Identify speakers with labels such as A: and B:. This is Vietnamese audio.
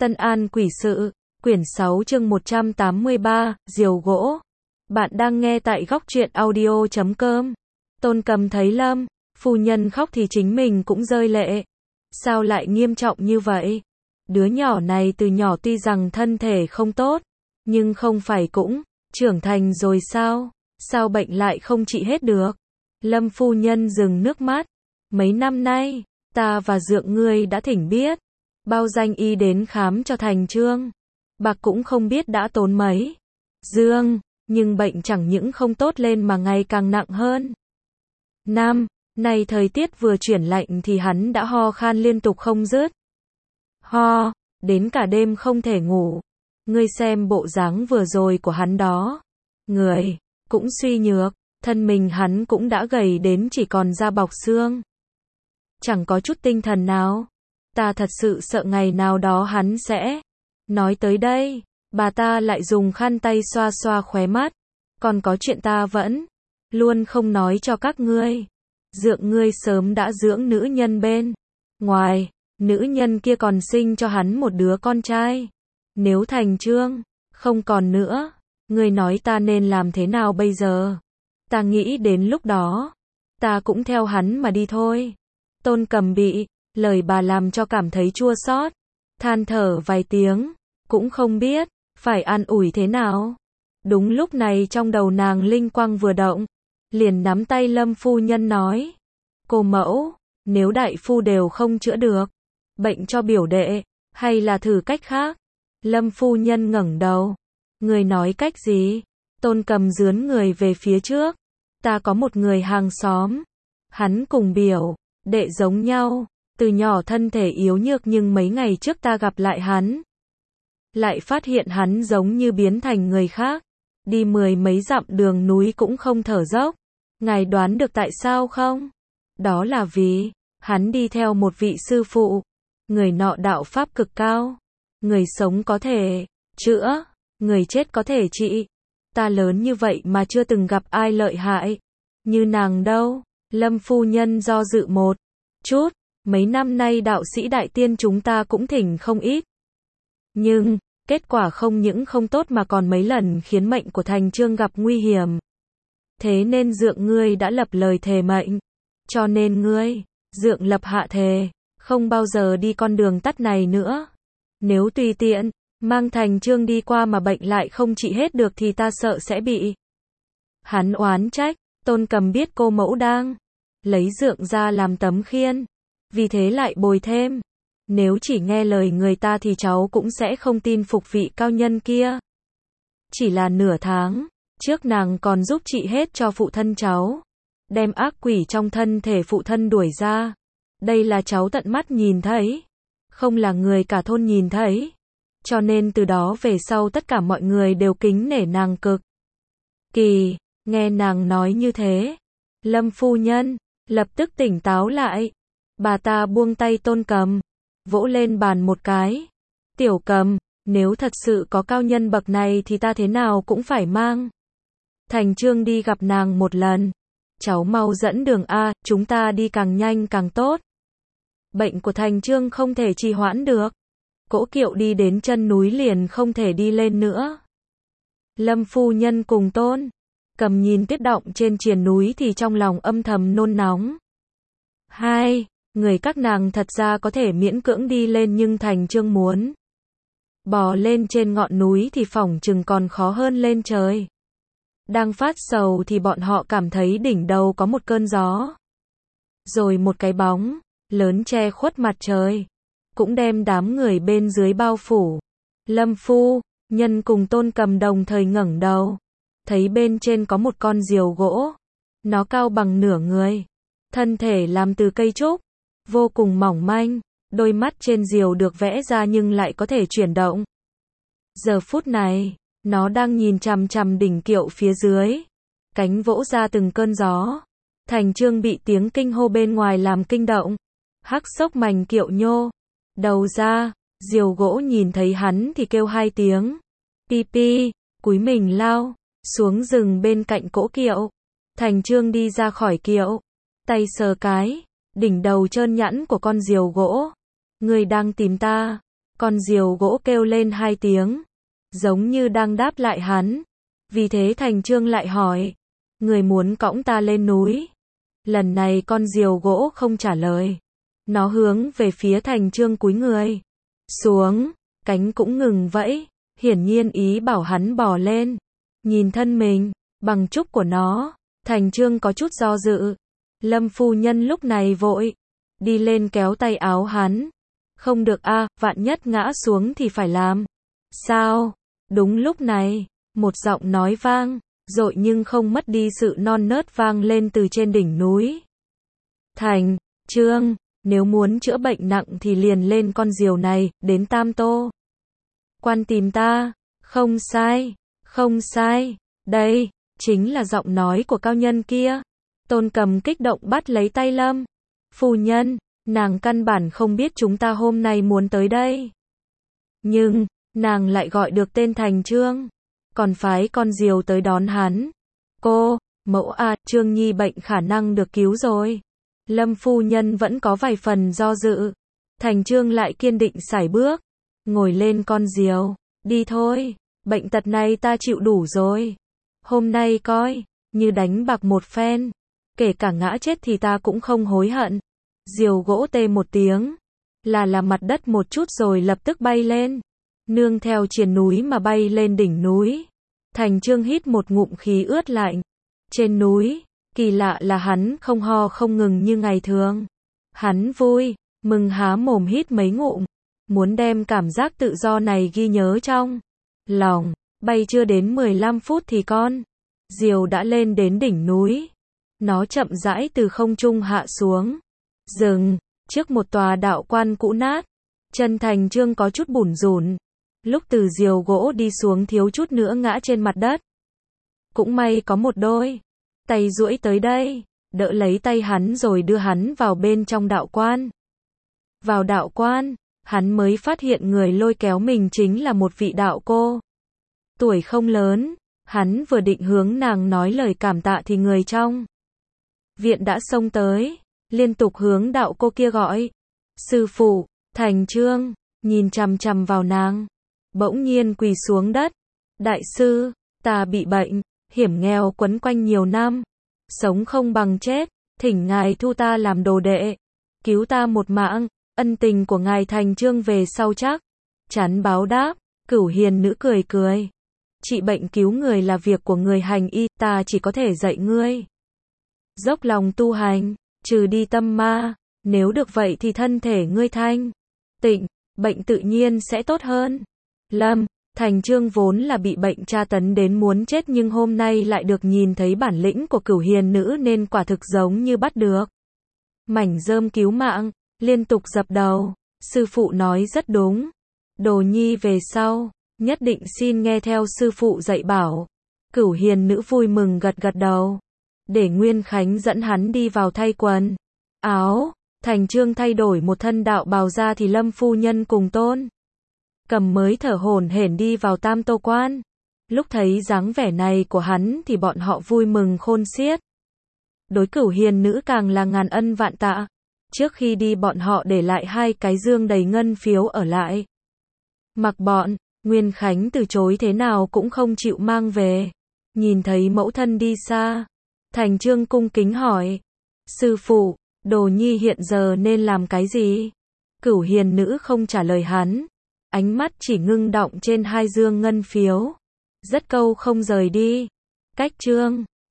A: Tân An Quỷ Sự, quyển 6 chương 183, Diều Gỗ. Bạn đang nghe tại góc truyện audio.com. Tôn Cầm thấy Lâm phu nhân khóc thì chính mình cũng rơi lệ. Sao lại nghiêm trọng như vậy? Đứa nhỏ này từ nhỏ tuy rằng thân thể không tốt, nhưng không phải cũng trưởng thành rồi sao? Sao bệnh lại không trị hết được? Lâm phu nhân dừng nước mắt. Mấy năm nay, ta và Dượng ngươi đã thỉnh biết bao danh y đến khám cho Thành Trương. Bạc cũng không biết đã tốn mấy dương, nhưng bệnh chẳng những không tốt lên mà ngày càng nặng hơn. Năm nay thời tiết vừa chuyển lạnh thì hắn đã ho khan liên tục không dứt. Ho, đến cả đêm không thể ngủ. Ngươi xem bộ dáng vừa rồi của hắn đó. Người cũng suy nhược, thân mình hắn cũng đã gầy đến chỉ còn da bọc xương. Chẳng có chút tinh thần nào. Ta thật sự sợ ngày nào đó hắn sẽ. Nói tới đây, bà ta lại dùng khăn tay xoa xoa khóe mắt. Còn có chuyện ta vẫn luôn không nói cho các ngươi. Dượng ngươi sớm đã dưỡng nữ nhân bên ngoài, nữ nhân kia còn sinh cho hắn một đứa con trai. Nếu Thành Trương không còn nữa, ngươi nói ta nên làm thế nào bây giờ? Ta nghĩ đến lúc đó, ta cũng theo hắn mà đi thôi. Tôn Cầm bị lời bà làm cho cảm thấy chua xót, than thở vài tiếng, cũng không biết phải an ủi thế nào. Đúng lúc này trong đầu nàng linh quang vừa động, liền nắm tay Lâm phu nhân nói: "Cô mẫu, nếu đại phu đều không chữa được bệnh cho biểu đệ, hay là thử cách khác?" Lâm phu nhân ngẩng đầu. "Người nói cách gì?" Tôn Cầm dướn người về phía trước. "Ta có một người hàng xóm, hắn cùng biểu đệ giống nhau, từ nhỏ thân thể yếu nhược, nhưng mấy ngày trước ta gặp lại hắn, lại phát hiện hắn giống như biến thành người khác, đi mười mấy dặm đường núi cũng không thở dốc. Ngài đoán được tại sao không? Đó là vì hắn đi theo một vị sư phụ, người nọ đạo pháp cực cao, người sống có thể chữa, người chết có thể trị. Ta lớn như vậy mà chưa từng gặp ai lợi hại như nàng đâu." Lâm phu nhân do dự một chút. "Mấy năm nay đạo sĩ đại tiên chúng ta cũng thỉnh không ít, nhưng kết quả không những không tốt mà còn mấy lần khiến mệnh của Thành Trương gặp nguy hiểm. Thế nên Dượng ngươi đã lập lời thề mệnh. Cho nên ngươi, Dượng lập hạ thề, không bao giờ đi con đường tắt này nữa. Nếu tùy tiện mang Thành Trương đi qua mà bệnh lại không trị hết được thì ta sợ sẽ bị hắn oán trách." Tôn Cầm biết cô mẫu đang lấy Dượng ra làm tấm khiên, vì thế lại bồi thêm: "Nếu chỉ nghe lời người ta thì cháu cũng sẽ không tin phục vị cao nhân kia. Chỉ là nửa tháng trước nàng còn giúp trị hết cho phụ thân cháu, đem ác quỷ trong thân thể phụ thân đuổi ra. Đây là cháu tận mắt nhìn thấy, không là người cả thôn nhìn thấy. Cho nên từ đó về sau tất cả mọi người đều kính nể nàng cực kỳ." Nghe nàng nói như thế, Lâm phu nhân lập tức tỉnh táo lại. Bà ta buông tay Tôn Cầm, vỗ lên bàn một cái. "Tiểu Cầm, nếu thật sự có cao nhân bậc này thì ta thế nào cũng phải mang Thành Trương đi gặp nàng một lần. Cháu mau dẫn đường a, chúng ta đi càng nhanh càng tốt. Bệnh của Thành Trương không thể trì hoãn được. Cỗ kiệu đi đến chân núi liền không thể đi lên nữa." Lâm phu nhân cùng Tôn Cầm nhìn tuyết động trên triền núi thì trong lòng âm thầm nôn nóng. Hai người các nàng thật ra có thể miễn cưỡng đi lên, nhưng Thành Trương muốn bò lên trên ngọn núi thì phỏng chừng còn khó hơn lên trời. Đang phát sầu thì bọn họ cảm thấy đỉnh đầu có một cơn gió, rồi một cái bóng lớn che khuất mặt trời, cũng đem đám người bên dưới bao phủ. Lâm phu nhân cùng Tôn Cầm đồng thời ngẩng đầu, thấy bên trên có một con diều gỗ. Nó cao bằng nửa người, thân thể làm từ cây trúc, vô cùng mỏng manh. Đôi mắt trên diều được vẽ ra nhưng lại có thể chuyển động. Giờ phút này, nó đang nhìn chằm chằm đỉnh kiệu phía dưới, cánh vỗ ra từng cơn gió. Thành Trương bị tiếng kinh hô bên ngoài làm kinh động, hắc xốc mành kiệu nhô đầu ra. Diều gỗ nhìn thấy hắn thì kêu hai tiếng pi pi, cúi mình lao xuống rừng bên cạnh cỗ kiệu. Thành Trương đi ra khỏi kiệu, tay sờ cái đỉnh đầu trơn nhẵn của con diều gỗ. "Ngươi đang tìm ta, Con diều gỗ kêu lên 2 tiếng, giống như đang đáp lại hắn. Vì thế Thành Chương lại hỏi, người muốn cõng ta lên núi? Lần này con diều gỗ không trả lời. Nó hướng về phía Thành Chương cúi người xuống, cánh cũng ngừng vẫy, hiển nhiên ý bảo hắn bò lên. Nhìn thân mình bằng trúc của nó, Thành Chương có chút do dự. Lâm phu nhân lúc này vội đi lên kéo tay áo hắn. Không được a, vạn nhất ngã xuống thì phải làm sao? Đúng lúc này, một giọng nói vang dội nhưng không mất đi sự non nớt vang lên từ trên đỉnh núi. Thành Chương, nếu muốn chữa bệnh nặng thì liền lên con diều này, đến Tam Tô Quan tìm ta. Không sai, không sai, đây chính là giọng nói của cao nhân kia. Tôn Cầm kích động bắt lấy tay Lâm phu nhân, nàng căn bản không biết chúng ta hôm nay muốn tới đây. Nhưng, nàng lại gọi được tên Thành Chương, còn phái con diều tới đón hắn. Cô, mẫu à, Trương Nhi bệnh khả năng được cứu rồi. Lâm phu nhân vẫn có vài phần do dự. Thành Chương lại kiên định sải bước, ngồi lên con diều. Đi thôi, bệnh tật này ta chịu đủ rồi. Hôm nay coi như đánh bạc một phen, kể cả ngã chết thì ta cũng không hối hận. Diều gỗ tê một tiếng, là mặt đất một chút rồi lập tức bay lên, nương theo triền núi mà bay lên đỉnh núi. Thành Chương hít một ngụm khí ướt lạnh. Trên núi, kỳ lạ là hắn không ho không ngừng như ngày thường. Hắn vui mừng há mồm hít mấy ngụm, muốn đem cảm giác tự do này ghi nhớ trong lòng. Bay chưa đến 15 phút thì con diều đã lên đến đỉnh núi. Nó chậm rãi từ không trung hạ xuống, dừng trước một tòa đạo quan cũ nát. Chân Thành Chương có chút bủn rủn. Lúc từ diều gỗ đi xuống thiếu chút nữa ngã trên mặt đất. Cũng may có một đôi tay duỗi tới đây, đỡ lấy tay hắn rồi đưa hắn vào bên trong đạo quan. Vào đạo quan, hắn mới phát hiện người lôi kéo mình chính là một vị đạo cô. Tuổi không lớn, hắn vừa định hướng nàng nói lời cảm tạ thì người trong viện đã xông tới, liên tục hướng đạo cô kia gọi. Sư phụ. Thành Chương nhìn chằm chằm vào nàng, bỗng nhiên quỳ xuống đất. Đại sư, ta bị bệnh hiểm nghèo quấn quanh nhiều năm, sống không bằng chết, thỉnh ngài thu ta làm đồ đệ, cứu ta một mạng, ân tình của ngài Thành Chương về sau chắc chắn báo đáp. Cửu Hiền nữ cười cười. Trị bệnh cứu người là việc của người hành y, ta chỉ có thể dạy ngươi dốc lòng tu hành, trừ đi tâm ma, nếu được vậy thì thân thể ngươi thanh tịnh, bệnh tự nhiên sẽ tốt hơn. Lâm Thành Chương vốn là bị bệnh tra tấn đến muốn chết nhưng hôm nay lại được nhìn thấy bản lĩnh của Cửu Hiền nữ nên quả thực giống như bắt được mảnh rơm cứu mạng, liên tục dập đầu. Sư phụ nói rất đúng. Đồ nhi về sau nhất định xin nghe theo sư phụ dạy bảo. Cửu Hiền nữ vui mừng gật gật đầu. Để Nguyên Khánh dẫn hắn đi vào thay quần áo. Thành Chương thay đổi một thân đạo bào ra thì Lâm phu nhân cùng Tôn Cầm mới thở hổn hển đi vào Tam Tô Quan. Lúc thấy dáng vẻ này của hắn thì bọn họ vui mừng khôn xiết. Đối Cửu Hiền nữ càng là ngàn ân vạn tạ. Trước khi đi bọn họ để lại 2 cái dương đầy ngân phiếu ở lại. Mặc bọn Nguyên Khánh từ chối thế nào cũng không chịu mang về. Nhìn thấy mẫu thân đi xa, Thành Chương cung kính hỏi. Sư phụ, đồ nhi hiện giờ nên làm cái gì? Cửu Hiền nữ không trả lời hắn. Ánh mắt chỉ ngưng động trên 2 dương ngân phiếu. Rất câu không rời đi. Cách Chương